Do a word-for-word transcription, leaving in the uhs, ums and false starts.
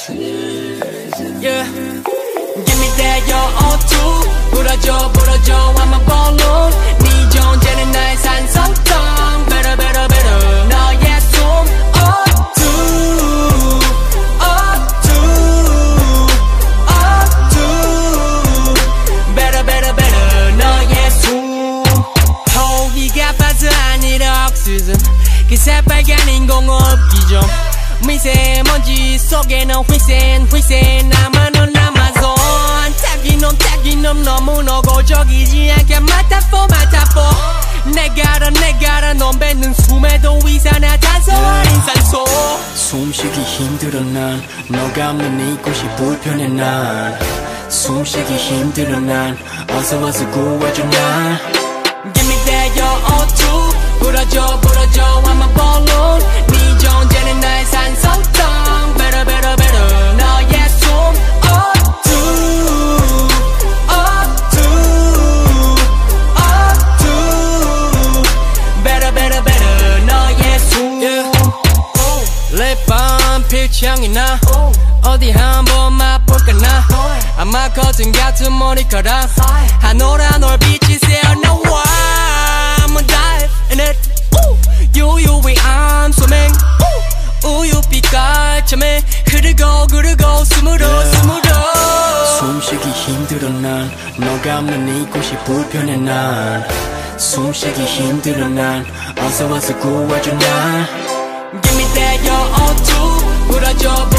Yeah, give me that your O two. 불어줘 불어줘 I'm a balloon. 네 존재는 나의 산소통. Better better better 너의 숨 O two O two O two Better better better 너의 숨. 호기가 파스 아니라 옥시즌. 그 새빨간 인공호흡기 좀. 미세먼지 속에는 휘센 휘센 남아는 남아선 타기놈 타기놈 너무 노골적이지 않게 맡아보 맡아보 내가 알아 내가 알아 넌 뱉는 숨에도 이산화탄소 인산소. 숨쉬기 힘들어 난 너가 없는 이곳이 불편해 난 숨쉬기 힘들어 난 어서 와서 구해줘 난. Give me that your O two. 불어줘 불어줘 I'm a balloon. 네 존재는 나의 산소통. Better better better 너의 숨 O two O two O two Better better better 너의 숨. 랩밤 필창이 나 어디 한번 맛볼까 나 아마 커튼 같은 머리카락 하노란 얼빛이 새어나와 I'ma dive in it 유유히 I'm swimming 우유빛깔 참에 흐르고 흐르고 숨으로 숨으로. 숨쉬기 힘들어 난 너가 없는 이곳이 불편해 난 숨쉬기 힘들어 난 어서 와서 구해줘 난. Give me that your O two. 불어줘